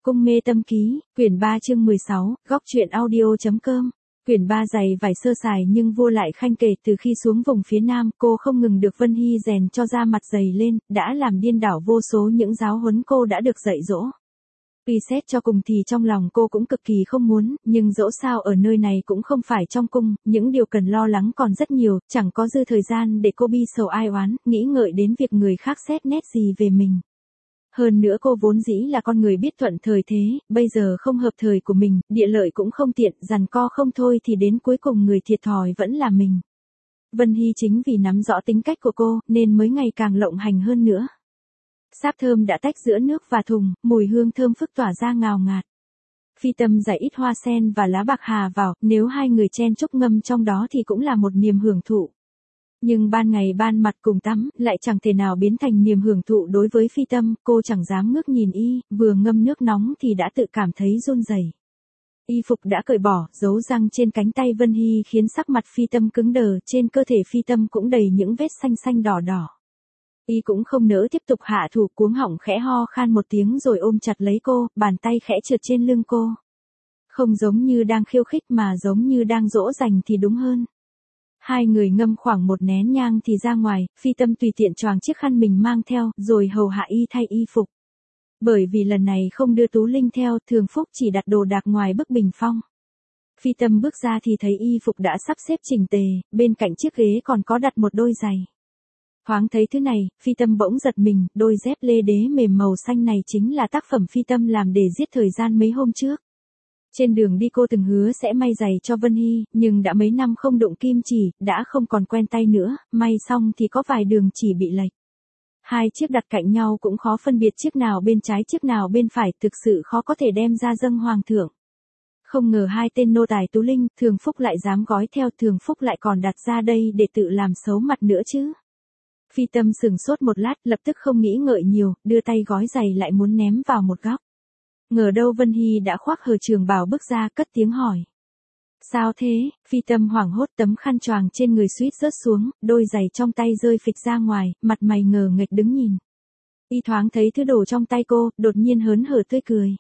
Cung mê tâm ký, quyển 3 chương 16, góc truyện audio.com. Quyển 3 giày vải sơ sài nhưng vô lại khanh kể từ khi xuống vùng phía nam, cô không ngừng được Vân Hy rèn cho da mặt dày lên, đã làm điên đảo vô số những giáo huấn cô đã được dạy dỗ. Tuy xét cho cùng thì trong lòng cô cũng cực kỳ không muốn, nhưng dẫu sao ở nơi này cũng không phải trong cung, những điều cần lo lắng còn rất nhiều, chẳng có dư thời gian để cô bi sầu ai oán, nghĩ ngợi đến việc người khác xét nét gì về mình. Hơn nữa cô vốn dĩ là con người biết thuận thời thế, bây giờ không hợp thời của mình, địa lợi cũng không tiện, giằng co không thôi thì đến cuối cùng người thiệt thòi vẫn là mình. Vân Hy chính vì nắm rõ tính cách của cô, nên mới ngày càng lộng hành hơn nữa. Sáp thơm đã tách giữa nước và thùng, mùi hương thơm phức tỏa ra ngào ngạt. Phi Tâm rải ít hoa sen và lá bạc hà vào, nếu hai người chen chúc ngâm trong đó thì cũng là một niềm hưởng thụ. Nhưng ban ngày ban mặt cùng tắm, lại chẳng thể nào biến thành niềm hưởng thụ đối với Phi Tâm, cô chẳng dám ngước nhìn y, vừa ngâm nước nóng thì đã tự cảm thấy run rẩy. Y phục đã cởi bỏ, dấu răng trên cánh tay Vân Hy khiến sắc mặt Phi Tâm cứng đờ, trên cơ thể Phi Tâm cũng đầy những vết xanh xanh đỏ đỏ. Y cũng không nỡ tiếp tục hạ thủ, cuống họng khẽ ho khan một tiếng rồi ôm chặt lấy cô, bàn tay khẽ trượt trên lưng cô. Không giống như đang khiêu khích mà giống như đang dỗ dành thì đúng hơn. Hai người ngâm khoảng một nén nhang thì ra ngoài, Phi Tâm tùy tiện choàng chiếc khăn mình mang theo, rồi hầu hạ y thay y phục. Bởi vì lần này không đưa Tú Linh theo, Thường Phúc chỉ đặt đồ đạc ngoài bức bình phong. Phi Tâm bước ra thì thấy y phục đã sắp xếp chỉnh tề, bên cạnh chiếc ghế còn có đặt một đôi giày. Thoáng thấy thứ này, Phi Tâm bỗng giật mình, đôi dép lê đế mềm màu xanh này chính là tác phẩm Phi Tâm làm để giết thời gian mấy hôm trước. Trên đường đi cô từng hứa sẽ may giày cho Vân Hy, nhưng đã mấy năm không đụng kim chỉ, đã không còn quen tay nữa, may xong thì có vài đường chỉ bị lệch. Hai chiếc đặt cạnh nhau cũng khó phân biệt chiếc nào bên trái chiếc nào bên phải, thực sự khó có thể đem ra dâng hoàng thượng. Không ngờ hai tên nô tài Tú Linh, Thường Phúc lại dám gói theo, Thường Phúc lại còn đặt ra đây để tự làm xấu mặt nữa chứ. Phi Tâm sừng sốt một lát, lập tức không nghĩ ngợi nhiều, đưa tay gói giày lại muốn ném vào một góc. Ngờ đâu Vân Hy đã khoác hờ trường bào bước ra, cất tiếng hỏi. Sao thế? Phi Tâm hoảng hốt, tấm khăn choàng trên người suýt rớt xuống, đôi giày trong tay rơi phịch ra ngoài, mặt mày ngờ nghệch đứng nhìn. Y thoáng thấy thứ đồ trong tay cô, đột nhiên hớn hở tươi cười.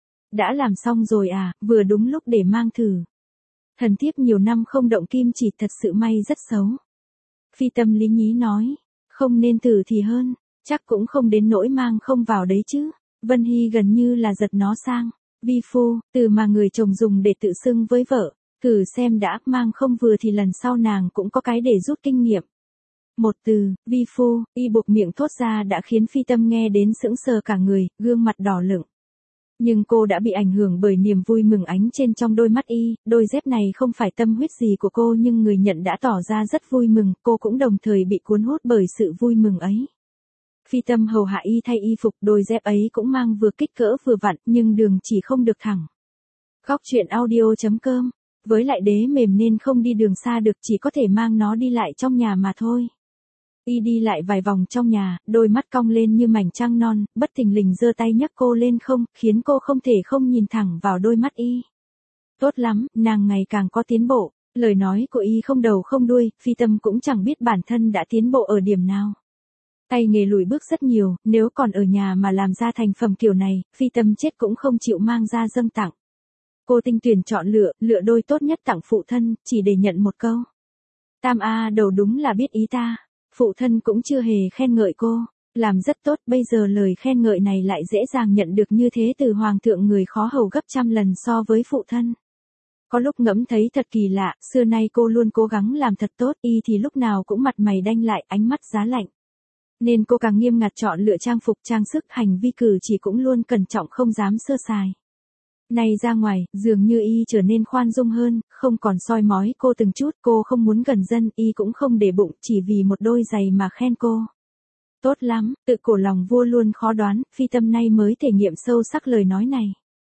Đã làm xong rồi à, vừa đúng lúc để mang thử. Thần thiếp nhiều năm không động kim chỉ, thật sự may rất xấu. Phi Tâm lý nhí nói, không nên thử thì hơn, chắc cũng không đến nỗi mang không vào đấy chứ. Vân Hy gần như là giật nó sang. Vi phu, từ mà người chồng dùng để tự xưng với vợ. Thử xem đã, mang không vừa thì lần sau nàng cũng có cái để rút kinh nghiệm. Một từ, vi phu, y buộc miệng thốt ra đã khiến Phi Tâm nghe đến sững sờ cả người, gương mặt đỏ lựng. Nhưng cô đã bị ảnh hưởng bởi niềm vui mừng ánh trên trong đôi mắt y, đôi dép này không phải tâm huyết gì của cô nhưng người nhận đã tỏ ra rất vui mừng, cô cũng đồng thời bị cuốn hút bởi sự vui mừng ấy. Phi Tâm hầu hạ y thay y phục, đôi dép ấy cũng mang vừa kích cỡ vừa vặn, nhưng đường chỉ không được thẳng. Góc truyện audio.com. Với lại đế mềm nên không đi đường xa được, chỉ có thể mang nó đi lại trong nhà mà thôi. Y đi lại vài vòng trong nhà, đôi mắt cong lên như mảnh trăng non, bất thình lình giơ tay nhấc cô lên không, khiến cô không thể không nhìn thẳng vào đôi mắt y. Tốt lắm, nàng ngày càng có tiến bộ. Lời nói của y không đầu không đuôi, Phi Tâm cũng chẳng biết bản thân đã tiến bộ ở điểm nào. Tay nghề lùi bước rất nhiều, nếu còn ở nhà mà làm ra thành phẩm kiểu này, Phi Tâm chết cũng không chịu mang ra dâng tặng. Cô tinh tuyển chọn lựa đôi tốt nhất tặng phụ thân, chỉ để nhận một câu. Tam A đầu đúng là biết ý ta. Phụ thân cũng chưa hề khen ngợi cô. Làm rất tốt, bây giờ lời khen ngợi này lại dễ dàng nhận được như thế từ hoàng thượng người khó hầu gấp trăm lần so với phụ thân. Có lúc ngẫm thấy thật kỳ lạ, xưa nay cô luôn cố gắng làm thật tốt, y thì lúc nào cũng mặt mày đanh lại, ánh mắt giá lạnh. Nên cô càng nghiêm ngặt chọn lựa trang phục trang sức, hành vi cử chỉ cũng luôn cẩn trọng không dám sơ sài. Nay ra ngoài, dường như y trở nên khoan dung hơn, không còn soi mói cô từng chút, cô không muốn gần dân, y cũng không để bụng, chỉ vì một đôi giày mà khen cô. Tốt lắm, tự cổ lòng vua luôn khó đoán, Phi Tâm nay mới thể nghiệm sâu sắc lời nói này.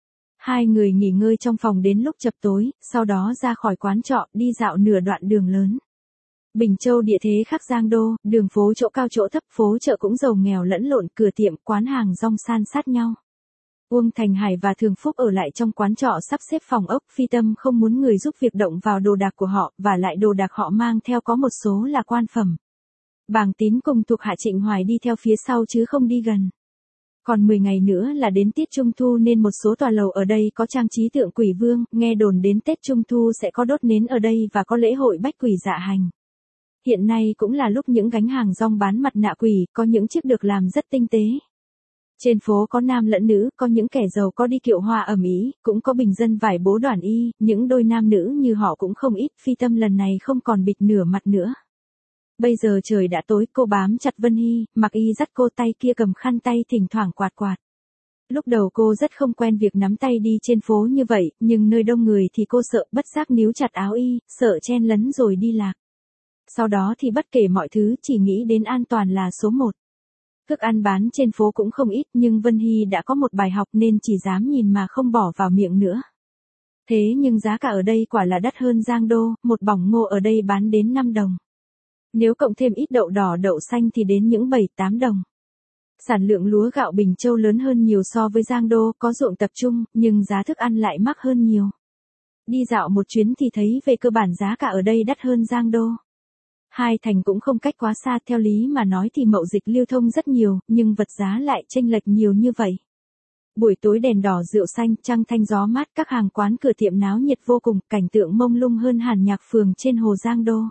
Hai người nghỉ ngơi trong phòng đến lúc chập tối, sau đó ra khỏi quán trọ, đi dạo nửa đoạn đường lớn. Bình Châu địa thế khác Giang Đô, đường phố chỗ cao chỗ thấp, phố chợ cũng giàu nghèo lẫn lộn, cửa tiệm, quán hàng rong san sát nhau. Uông Thành Hải và Thường Phúc ở lại trong quán trọ sắp xếp phòng ốc, Phi Tâm không muốn người giúp việc động vào đồ đạc của họ, và lại đồ đạc họ mang theo có một số là quan phẩm. Bàng Tín cùng thuộc hạ Trịnh Hoài đi theo phía sau chứ không đi gần. Còn 10 ngày nữa là đến tiết Trung Thu nên một số tòa lầu ở đây có trang trí tượng quỷ vương, nghe đồn đến Tết Trung Thu sẽ có đốt nến ở đây và có lễ hội bách quỷ dạ hành. Hiện nay cũng là lúc những gánh hàng rong bán mặt nạ quỷ, có những chiếc được làm rất tinh tế. Trên phố có nam lẫn nữ, có những kẻ giàu có đi kiệu hoa ầm ĩ, cũng có bình dân vải bố đoàn y, những đôi nam nữ như họ cũng không ít. Phi Tâm lần này không còn bịt nửa mặt nữa. Bây giờ trời đã tối, cô bám chặt Vân Hy, mặc y dắt cô, tay kia cầm khăn tay thỉnh thoảng quạt quạt. Lúc đầu cô rất không quen việc nắm tay đi trên phố như vậy, nhưng nơi đông người thì cô sợ, bất giác níu chặt áo y, sợ chen lấn rồi đi lạc. Sau đó thì bất kể mọi thứ, chỉ nghĩ đến an toàn là số một. Thức ăn bán trên phố cũng không ít, nhưng Vân Hy đã có một bài học nên chỉ dám nhìn mà không bỏ vào miệng nữa. Thế nhưng giá cả ở đây quả là đắt hơn Giang Đô, một bỏng ngô ở đây bán đến 5 đồng. Nếu cộng thêm ít đậu đỏ đậu xanh thì đến những 7-8 đồng. Sản lượng lúa gạo Bình Châu lớn hơn nhiều so với Giang Đô, có ruộng tập trung, nhưng giá thức ăn lại mắc hơn nhiều. Đi dạo một chuyến thì thấy về cơ bản giá cả ở đây đắt hơn Giang Đô. Hai thành cũng không cách quá xa, theo lý mà nói thì mậu dịch lưu thông rất nhiều, nhưng vật giá lại chênh lệch nhiều như vậy. Buổi tối đèn đỏ rượu xanh, trăng thanh gió mát, các hàng quán cửa tiệm náo nhiệt vô cùng, cảnh tượng mông lung hơn hẳn nhạc phường trên hồ Giang Đô.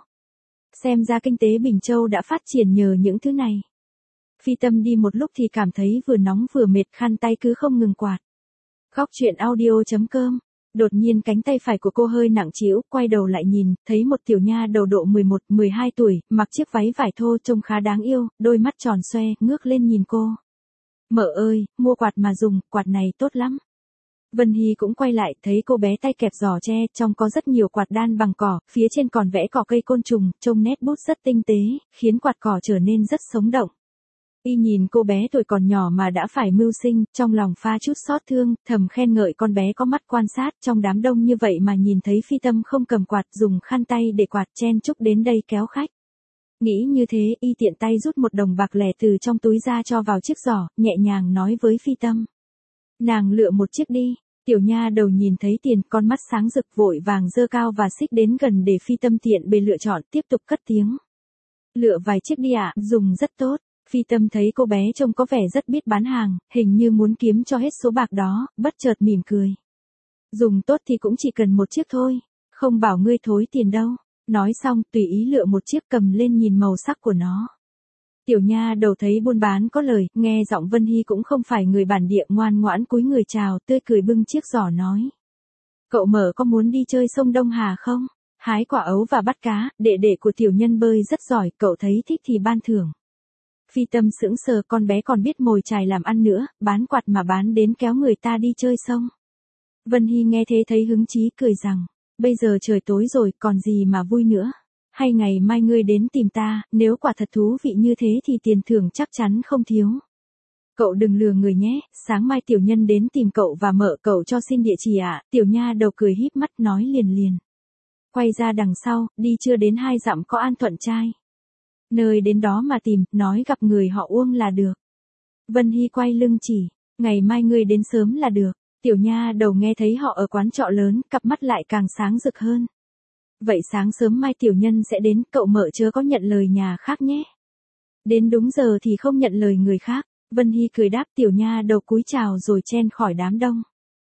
Xem ra kinh tế Bình Châu đã phát triển nhờ những thứ này. Phi Tâm đi một lúc thì cảm thấy vừa nóng vừa mệt, khăn tay cứ không ngừng quạt. Góc truyện audio.com. Đột nhiên cánh tay phải của cô hơi nặng trĩu, quay đầu lại nhìn, thấy một tiểu nha đầu độ 11-12 tuổi, mặc chiếc váy vải thô trông khá đáng yêu, đôi mắt tròn xoe, ngước lên nhìn cô. Mợ ơi, mua quạt mà dùng, quạt này tốt lắm. Vân Hy cũng quay lại, thấy cô bé tay kẹp giỏ tre, trong có rất nhiều quạt đan bằng cỏ, phía trên còn vẽ cỏ cây côn trùng, trông nét bút rất tinh tế, khiến quạt cỏ trở nên rất sống động. Y nhìn cô bé tuổi còn nhỏ mà đã phải mưu sinh, trong lòng pha chút xót thương, thầm khen ngợi con bé có mắt quan sát, trong đám đông như vậy mà nhìn thấy Phi Tâm không cầm quạt, dùng khăn tay để quạt, chen chúc đến đây kéo khách. Nghĩ như thế, y tiện tay rút 1 đồng bạc lẻ từ trong túi ra cho vào chiếc giỏ, nhẹ nhàng nói với Phi Tâm. Nàng lựa một chiếc đi. Tiểu nha đầu nhìn thấy tiền, con mắt sáng rực, vội vàng giơ cao và xích đến gần để Phi Tâm tiện bề lựa chọn, tiếp tục cất tiếng. Lựa vài chiếc đi ạ, dùng rất tốt. Phi Tâm thấy cô bé trông có vẻ rất biết bán hàng, hình như muốn kiếm cho hết số bạc đó, bất chợt mỉm cười. Dùng tốt thì cũng chỉ cần một chiếc thôi, không bảo ngươi thối tiền đâu. Nói xong, tùy ý lựa một chiếc, cầm lên nhìn màu sắc của nó. Tiểu nha đầu thấy buôn bán có lời, nghe giọng Vân Hy cũng không phải người bản địa, ngoan ngoãn cúi người chào, tươi cười bưng chiếc giỏ nói. Cậu Mở có muốn đi chơi sông Đông Hà không? Hái quả ấu và bắt cá, đệ đệ của tiểu nhân bơi rất giỏi, cậu thấy thích thì ban thưởng. Phi Tâm sững sờ, con bé còn biết mồi chài làm ăn nữa, bán quạt mà bán đến kéo người ta đi chơi sông. Vân Hy nghe thế thấy hứng chí, cười rằng, bây giờ trời tối rồi, còn gì mà vui nữa. Hay ngày mai ngươi đến tìm ta, nếu quả thật thú vị như thế thì tiền thưởng chắc chắn không thiếu. Cậu đừng lừa người nhé, sáng mai tiểu nhân đến tìm cậu và mợ cậu cho xin địa chỉ ạ. Tiểu nha đầu cười híp mắt nói liền liền. Quay ra đằng sau, đi chưa đến 2 dặm có An Thuận trai. Nơi đến đó mà tìm, nói gặp người họ Uông là được. Vân Hy quay lưng chỉ, ngày mai ngươi đến sớm là được. Tiểu nha đầu nghe thấy họ ở quán trọ lớn, cặp mắt lại càng sáng rực hơn. Vậy sáng sớm mai tiểu nhân sẽ đến, cậu Mợ chớ có nhận lời nhà khác nhé. Đến đúng giờ thì không nhận lời người khác. Vân Hy cười đáp, tiểu nha đầu cúi chào rồi chen khỏi đám đông.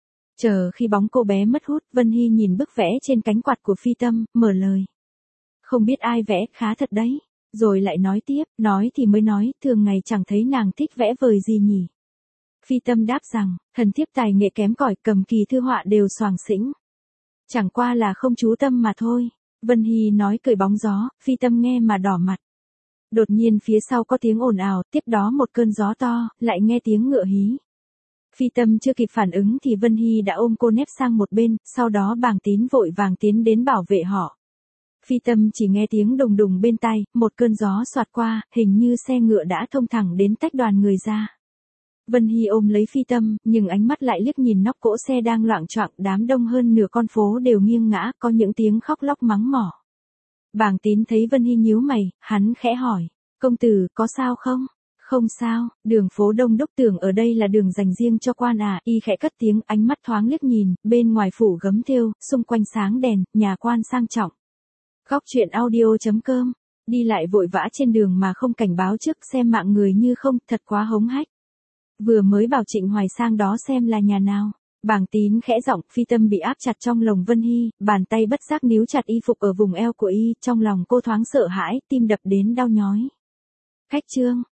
Chờ khi bóng cô bé mất hút, Vân Hy nhìn bức vẽ trên cánh quạt của Phi Tâm, mở lời. Không biết ai vẽ, khá thật đấy. Rồi lại nói tiếp, nói thì mới nói, thường ngày chẳng thấy nàng thích vẽ vời gì nhỉ. Phi Tâm đáp rằng, thần thiếp tài nghệ kém cỏi, cầm kỳ thư họa đều xoàng xĩnh. Chẳng qua là không chú tâm mà thôi. Vân Hy nói cười bóng gió, Phi Tâm nghe mà đỏ mặt. Đột nhiên phía sau có tiếng ồn ào, tiếp đó một cơn gió to, lại nghe tiếng ngựa hí. Phi Tâm chưa kịp phản ứng thì Vân Hy đã ôm cô nép sang một bên, sau đó Bàng Tín vội vàng tiến đến bảo vệ họ. Phi Tâm chỉ nghe tiếng đùng đùng bên tai, một cơn gió xoạt qua, hình như xe ngựa đã thông thẳng đến tách đoàn người ra. Vân Hy ôm lấy Phi Tâm, nhưng ánh mắt lại liếc nhìn nóc cỗ xe đang loạng choạng, đám đông hơn nửa con phố đều nghiêng ngã, có những tiếng khóc lóc mắng mỏ. Bàng Tín thấy Vân Hy nhíu mày, hắn khẽ hỏi, công tử, có sao không? Không sao, đường phố đông đúc, tưởng ở đây là đường dành riêng cho quan à, y khẽ cất tiếng, ánh mắt thoáng liếc nhìn, bên ngoài phủ gấm thêu, xung quanh sáng đèn, nhà quan sang trọng. Góc truyện audio.com, đi lại vội vã trên đường mà không cảnh báo trước, xem mạng người như không, thật quá hống hách. Vừa mới bảo Trịnh Hoài sang đó xem là nhà nào. Bàng Tín khẽ giọng, Phi Tâm bị áp chặt trong lồng Vân Hy, bàn tay bất giác níu chặt y phục ở vùng eo của y, trong lòng cô thoáng sợ hãi, tim đập đến đau nhói. Khách Trương,